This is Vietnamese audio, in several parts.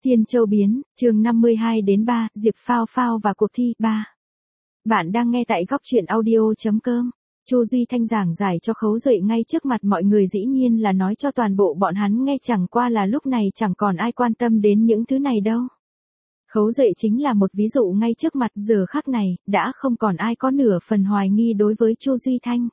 Tiên Châu biến, chương 52 đến 3, Diệp Phao Phao và cuộc thi 3. Bạn đang nghe tại góc truyện audio.com. Chu Duy Thanh giảng giải cho Khấu Duệ ngay trước mặt mọi người, dĩ nhiên là nói cho toàn bộ bọn hắn nghe, chẳng qua là lúc này chẳng còn ai quan tâm đến những thứ này đâu. Khấu Duệ chính là một ví dụ ngay trước mặt, giờ khắc này, đã không còn ai có nửa phần hoài nghi đối với Chu Duy Thanh.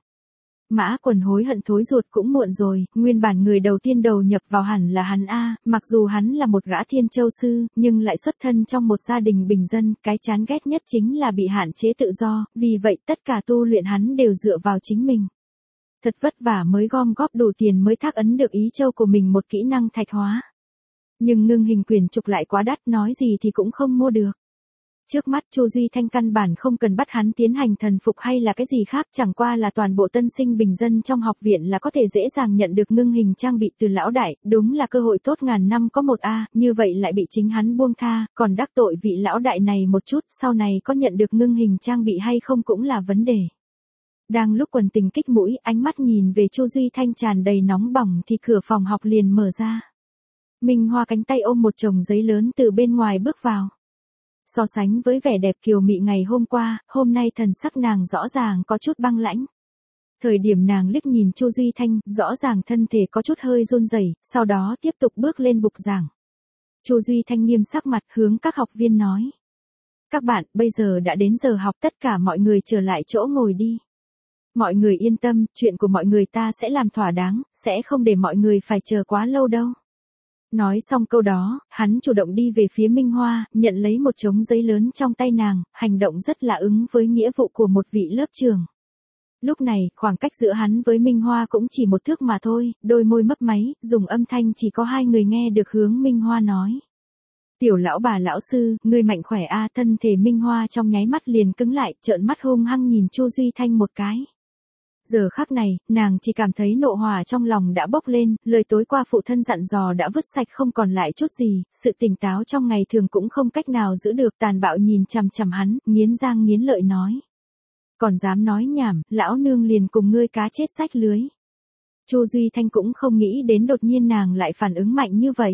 Mã Quần hối hận thối ruột cũng muộn rồi, nguyên bản người đầu tiên đầu nhập vào hẳn là hắn a, mặc dù hắn là một gã Thiên Châu sư, nhưng lại xuất thân trong một gia đình bình dân, cái chán ghét nhất chính là bị hạn chế tự do, vì vậy tất cả tu luyện hắn đều dựa vào chính mình. Thật vất vả mới gom góp đủ tiền mới thác ấn được ý châu của mình một kỹ năng thạch hóa. Nhưng ngưng hình quyển trục lại quá đắt, nói gì thì cũng không mua được. Trước mắt Chu Duy Thanh căn bản không cần bắt hắn tiến hành thần phục hay là cái gì khác, chẳng qua là toàn bộ tân sinh bình dân trong học viện là có thể dễ dàng nhận được ngưng hình trang bị từ lão đại, đúng là cơ hội tốt ngàn năm có một a, như vậy lại bị chính hắn buông tha, còn đắc tội vị lão đại này một chút, sau này có nhận được ngưng hình trang bị hay không cũng là vấn đề. Đang lúc quần tình kích mũi, ánh mắt nhìn về Chu Duy Thanh tràn đầy nóng bỏng thì cửa phòng học liền mở ra. Minh Hoa cánh tay ôm một chồng giấy lớn từ bên ngoài bước vào. So sánh với vẻ đẹp kiều mị ngày hôm qua, hôm nay thần sắc nàng rõ ràng có chút băng lãnh. Thời điểm nàng liếc nhìn Chu Duy Thanh, rõ ràng thân thể có chút hơi run rẩy, sau đó tiếp tục bước lên bục giảng. Chu Duy Thanh nghiêm sắc mặt hướng các học viên nói. Các bạn, bây giờ đã đến giờ học, tất cả mọi người trở lại chỗ ngồi đi. Mọi người yên tâm, chuyện của mọi người ta sẽ làm thỏa đáng, sẽ không để mọi người phải chờ quá lâu đâu. Nói xong câu đó, hắn chủ động đi về phía Minh Hoa, nhận lấy một chồng giấy lớn trong tay nàng, hành động rất là ứng với nghĩa vụ của một vị lớp trưởng. Lúc này, khoảng cách giữa hắn với Minh Hoa cũng chỉ một thước mà thôi, đôi môi mấp máy, dùng âm thanh chỉ có hai người nghe được hướng Minh Hoa nói. Tiểu lão bà lão sư, ngươi mạnh khỏe a. Thân thể Minh Hoa trong nháy mắt liền cứng lại, trợn mắt hung hăng nhìn Chu Duy Thanh một cái. Giờ khắc này, nàng chỉ cảm thấy nộ hỏa trong lòng đã bốc lên, lời tối qua phụ thân dặn dò đã vứt sạch không còn lại chút gì, sự tỉnh táo trong ngày thường cũng không cách nào giữ được, tàn bạo nhìn chằm chằm hắn, nghiến răng nghiến lợi nói. Còn dám nói nhảm, lão nương liền cùng ngươi cá chết rách lưới. Chu Duy Thanh cũng không nghĩ đến đột nhiên nàng lại phản ứng mạnh như vậy.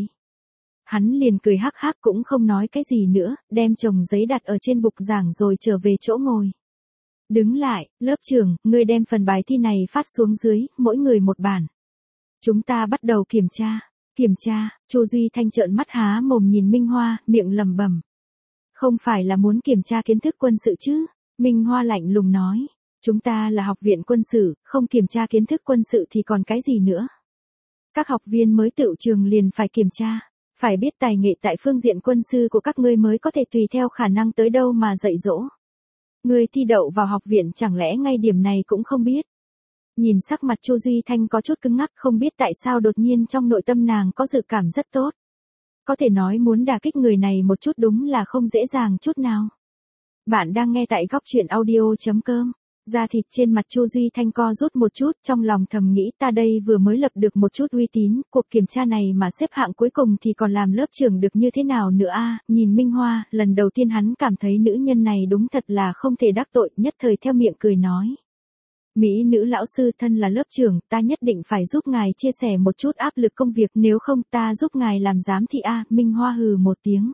Hắn liền cười hắc hắc cũng không nói cái gì nữa, đem chồng giấy đặt ở trên bục giảng rồi trở về chỗ ngồi. Đứng lại, lớp trưởng, ngươi đem phần bài thi này phát xuống dưới, mỗi người một bản. Chúng ta bắt đầu kiểm tra. Kiểm tra, Chu Duy Thanh trợn mắt há mồm nhìn Minh Hoa, miệng lẩm bẩm. Không phải là muốn kiểm tra kiến thức quân sự chứ? Minh Hoa lạnh lùng nói. Chúng ta là học viện quân sự, không kiểm tra kiến thức quân sự thì còn cái gì nữa? Các học viên mới tựu trường liền phải kiểm tra. Phải biết tài nghệ tại phương diện quân sư của các ngươi mới có thể tùy theo khả năng tới đâu mà dạy dỗ. Ngươi thi đậu vào học viện chẳng lẽ ngay điểm này cũng không biết. Nhìn sắc mặt Chu Duy Thanh có chút cứng ngắc, không biết tại sao đột nhiên trong nội tâm nàng có dự cảm rất tốt. Có thể nói muốn đả kích người này một chút đúng là không dễ dàng chút nào. Bạn đang nghe tại góc truyện audio.com. Da thịt trên mặt Chu Duy Thanh co rút một chút, trong lòng thầm nghĩ ta đây vừa mới lập được một chút uy tín, cuộc kiểm tra này mà xếp hạng cuối cùng thì còn làm lớp trưởng được như thế nào nữa a. Nhìn Minh Hoa, lần đầu tiên hắn cảm thấy nữ nhân này đúng thật là không thể đắc tội, nhất thời theo miệng cười nói. Mỹ nữ lão sư thân là lớp trưởng, ta nhất định phải giúp ngài chia sẻ một chút áp lực công việc, nếu không ta giúp ngài làm giám thị a. Minh Hoa hừ một tiếng.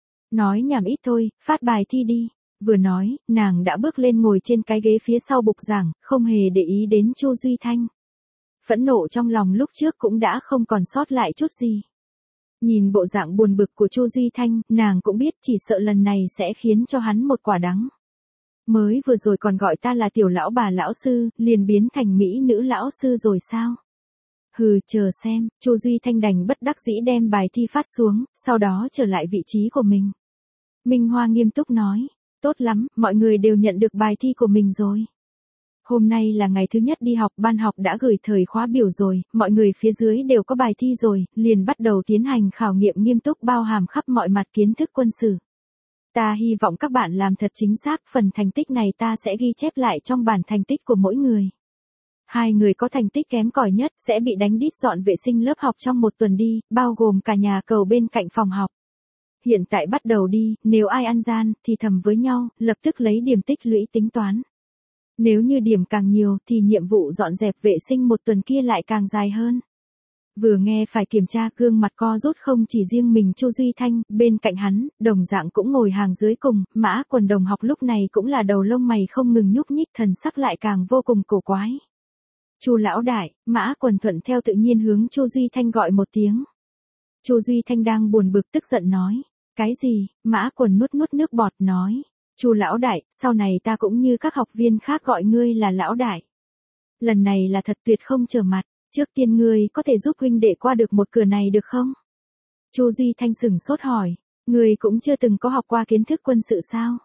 Nói nhảm ít thôi, phát bài thi đi. Vừa nói, nàng đã bước lên ngồi trên cái ghế phía sau bục giảng, không hề để ý đến Chu Duy Thanh. Phẫn nộ trong lòng lúc trước cũng đã không còn sót lại chút gì. Nhìn bộ dạng buồn bực của Chu Duy Thanh, nàng cũng biết chỉ sợ lần này sẽ khiến cho hắn một quả đắng. Mới vừa rồi còn gọi ta là tiểu lão bà lão sư, liền biến thành mỹ nữ lão sư rồi sao? Hừ, chờ xem. Chu Duy Thanh đành bất đắc dĩ đem bài thi phát xuống, sau đó trở lại vị trí của mình. Minh Hoa nghiêm túc nói. Tốt lắm, mọi người đều nhận được bài thi của mình rồi. Hôm nay là ngày thứ nhất đi học, ban học đã gửi thời khóa biểu rồi, mọi người phía dưới đều có bài thi rồi, liền bắt đầu tiến hành khảo nghiệm nghiêm túc bao hàm khắp mọi mặt kiến thức quân sự. Ta hy vọng các bạn làm thật chính xác, phần thành tích này ta sẽ ghi chép lại trong bản thành tích của mỗi người. Hai người có thành tích kém cỏi nhất sẽ bị đánh đít dọn vệ sinh lớp học trong một tuần đi, bao gồm cả nhà cầu bên cạnh phòng học. Hiện tại bắt đầu đi, nếu ai ăn gian, thì thầm với nhau, lập tức lấy điểm tích lũy tính toán. Nếu như điểm càng nhiều, thì nhiệm vụ dọn dẹp vệ sinh một tuần kia lại càng dài hơn. Vừa nghe phải kiểm tra, gương mặt co rút không chỉ riêng mình Chu Duy Thanh, bên cạnh hắn, đồng dạng cũng ngồi hàng dưới cùng, Mã Quần đồng học lúc này cũng là đầu lông mày không ngừng nhúc nhích, thần sắc lại càng vô cùng cổ quái. Chu lão đại, Mã Quần thuận theo tự nhiên hướng Chu Duy Thanh gọi một tiếng. Chu Duy Thanh đang buồn bực tức giận nói, cái gì? Mã Quần nuốt nuốt nước bọt nói, Chu lão đại, sau này ta cũng như các học viên khác gọi ngươi là lão đại. Lần này là thật tuyệt không trở mặt, trước tiên ngươi có thể giúp huynh đệ qua được một cửa này được không? Chu Duy Thanh sửng sốt hỏi, ngươi cũng chưa từng có học qua kiến thức quân sự sao?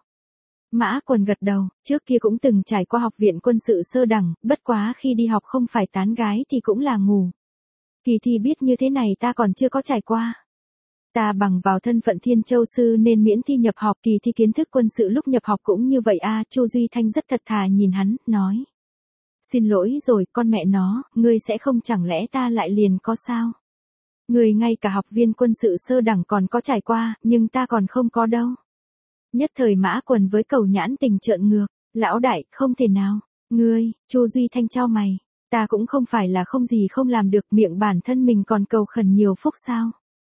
Mã Quần gật đầu, trước kia cũng từng trải qua học viện quân sự sơ đẳng, bất quá khi đi học không phải tán gái thì cũng là ngủ. Kỳ thi biết như thế này ta còn chưa có trải qua. Ta bằng vào thân phận Thiên Châu sư nên miễn thi nhập học, kỳ thi kiến thức quân sự lúc nhập học cũng như vậy a. Chu Duy Thanh rất thật thà nhìn hắn, nói. Xin lỗi rồi, con mẹ nó, ngươi sẽ không chẳng lẽ ta lại liền có sao? Ngươi ngay cả học viên quân sự sơ đẳng còn có trải qua, nhưng ta còn không có đâu. Nhất thời Mã Quần với Cầu Nhãn Tình trợn ngược, lão đại, không thể nào, ngươi, Chu Duy Thanh chau mày, ta cũng không phải là không gì không làm được, miệng bản thân mình còn cầu khẩn nhiều phúc sao.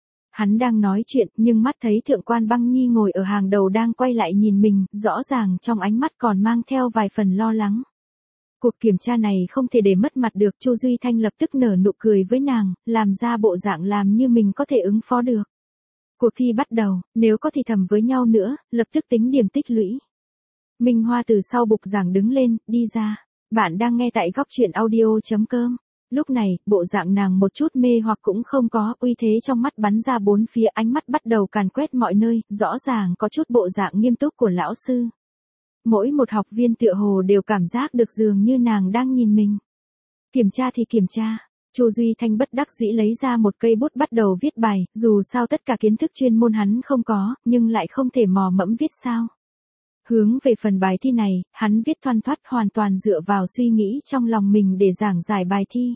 Hắn đang nói chuyện, nhưng mắt thấy Thượng quan Băng Nhi ngồi ở hàng đầu đang quay lại nhìn mình, rõ ràng trong ánh mắt còn mang theo vài phần lo lắng. Cuộc kiểm tra này không thể để mất mặt được, Chu Duy Thanh lập tức nở nụ cười với nàng, làm ra bộ dạng làm như mình có thể ứng phó được. Cuộc thi bắt đầu, nếu có thì thầm với nhau nữa, lập tức tính điểm tích lũy. Minh Hoa từ sau bục giảng đứng lên, đi ra. Bạn đang nghe tại góc truyện audio.com. Lúc này, bộ dạng nàng một chút mê hoặc cũng không có, uy thế trong mắt bắn ra bốn phía, ánh mắt bắt đầu càn quét mọi nơi, rõ ràng có chút bộ dạng nghiêm túc của lão sư. Mỗi một học viên tựa hồ đều cảm giác được dường như nàng đang nhìn mình. Kiểm tra thì kiểm tra. Chu Duy Thanh bất đắc dĩ lấy ra một cây bút bắt đầu viết bài, dù sao tất cả kiến thức chuyên môn hắn không có, nhưng lại không thể mò mẫm viết sao. Hướng về phần bài thi này, hắn viết thoăn thoắt hoàn toàn dựa vào suy nghĩ trong lòng mình để giảng giải bài thi.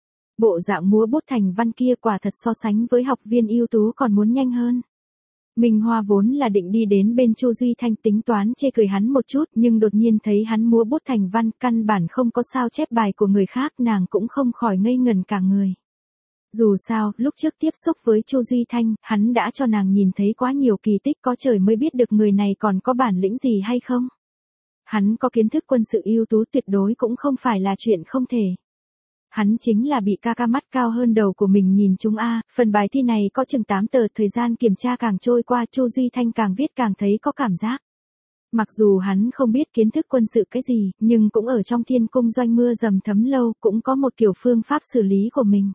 Bộ dạng múa bút thành văn kia quả thật so sánh với học viên ưu tú còn muốn nhanh hơn. Minh Hoa vốn là định đi đến bên Chu Duy Thanh tính toán chê cười hắn một chút, nhưng đột nhiên thấy hắn múa bút thành văn, căn bản không có sao chép bài của người khác, nàng cũng không khỏi ngây ngẩn cả người. Dù sao, lúc trước tiếp xúc với Chu Duy Thanh, hắn đã cho nàng nhìn thấy quá nhiều kỳ tích, có trời mới biết được người này còn có bản lĩnh gì hay không. Hắn có kiến thức quân sự ưu tú tuyệt đối cũng không phải là chuyện không thể. Hắn chính là bị ca mắt cao hơn đầu của mình nhìn chúng a. Phần bài thi này có chừng 8 tờ, thời gian kiểm tra càng trôi qua, Chu Duy Thanh càng viết càng thấy có cảm giác. Mặc dù hắn không biết kiến thức quân sự cái gì, nhưng cũng ở trong thiên cung doanh mưa dầm thấm lâu, cũng có một kiểu phương pháp xử lý của mình.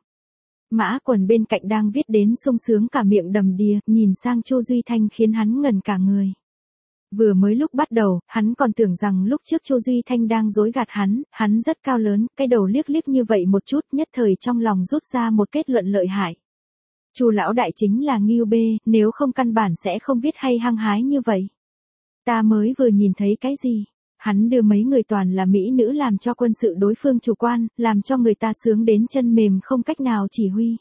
Mã Quần bên cạnh đang viết đến sung sướng cả miệng đầm đìa, nhìn sang Chu Duy Thanh khiến hắn ngẩn cả người. Vừa mới lúc bắt đầu, hắn còn tưởng rằng lúc trước Chu Duy Thanh đang dối gạt hắn rất cao lớn, cái đầu liếc liếc như vậy một chút, nhất thời trong lòng rút ra một kết luận lợi hại. Chu lão đại chính là ngưu bê, nếu không căn bản sẽ không viết hay hăng hái như vậy. Ta mới vừa nhìn thấy cái gì? Hắn đưa mấy người toàn là mỹ nữ làm cho quân sự đối phương chủ quan, làm cho người ta sướng đến chân mềm không cách nào chỉ huy.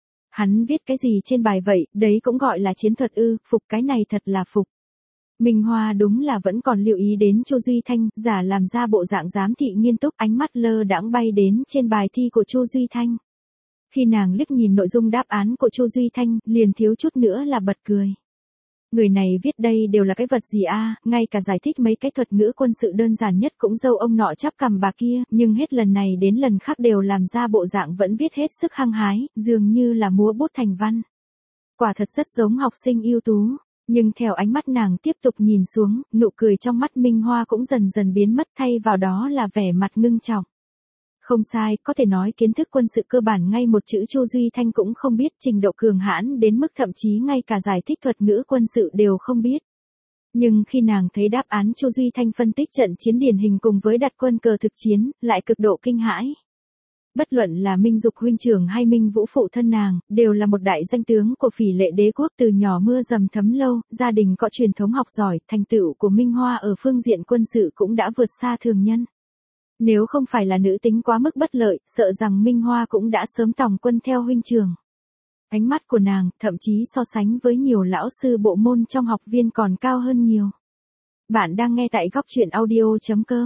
Hắn viết cái gì trên bài vậy, đấy cũng gọi là chiến thuật ư, phục, cái này thật là phục. Minh Hoa đúng là vẫn còn lưu ý đến Chu Duy Thanh, giả làm ra bộ dạng giám thị nghiêm túc, ánh mắt lơ đãng bay đến trên bài thi của Chu Duy Thanh. Khi nàng liếc nhìn nội dung đáp án của Chu Duy Thanh, liền thiếu chút nữa là bật cười. Người này viết đây đều là cái vật gì a, ngay cả giải thích mấy cái thuật ngữ quân sự đơn giản nhất cũng dâu ông nọ chắp cằm bà kia, nhưng hết lần này đến lần khác đều làm ra bộ dạng vẫn viết hết sức hăng hái, dường như là múa bút thành văn. Quả thật rất giống học sinh ưu tú. Nhưng theo ánh mắt nàng tiếp tục nhìn xuống, nụ cười trong mắt Minh Hoa cũng dần dần biến mất, thay vào đó là vẻ mặt ngưng trọng. Không sai, có thể nói kiến thức quân sự cơ bản ngay một chữ Chu Duy Thanh cũng không biết, trình độ cường hãn đến mức thậm chí ngay cả giải thích thuật ngữ quân sự đều không biết. Nhưng khi nàng thấy đáp án Chu Duy Thanh phân tích trận chiến điển hình cùng với đặt quân cờ thực chiến, lại cực độ kinh hãi. Bất luận là Minh Dục huynh trưởng hay Minh Vũ phụ thân nàng, đều là một đại danh tướng của Phỉ Lệ đế quốc, từ nhỏ mưa dầm thấm lâu, gia đình có truyền thống học giỏi, thành tựu của Minh Hoa ở phương diện quân sự cũng đã vượt xa thường nhân. Nếu không phải là nữ tính quá mức bất lợi, sợ rằng Minh Hoa cũng đã sớm tòng quân theo huynh trưởng. Ánh mắt của nàng, thậm chí so sánh với nhiều lão sư bộ môn trong học viên còn cao hơn nhiều. Bạn đang nghe tại góc truyện audio.com.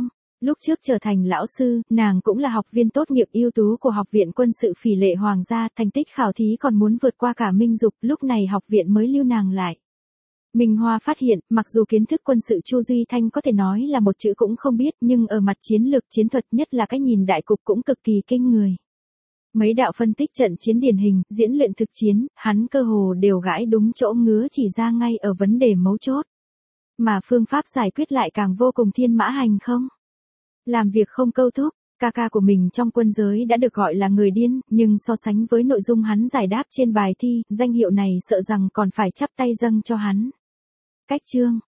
Lúc trước trở thành lão sư, nàng cũng là học viên tốt nghiệp ưu tú của Học viện Quân sự Phỉ Lệ Hoàng gia, thành tích khảo thí còn muốn vượt qua cả Minh Dục, lúc này học viện mới lưu nàng lại. Minh Hoa phát hiện, mặc dù kiến thức quân sự Chu Duy Thanh có thể nói là một chữ cũng không biết, nhưng ở mặt chiến lược chiến thuật nhất là cái nhìn đại cục cũng cực kỳ kinh người. Mấy đạo phân tích trận chiến điển hình, diễn luyện thực chiến, hắn cơ hồ đều gãi đúng chỗ ngứa chỉ ra ngay ở vấn đề mấu chốt. Mà phương pháp giải quyết lại càng vô cùng thiên mã hành không. Làm việc không câu thúc, ca ca của mình trong quân giới đã được gọi là người điên, nhưng so sánh với nội dung hắn giải đáp trên bài thi, danh hiệu này sợ rằng còn phải chắp tay dâng cho hắn. Cách chương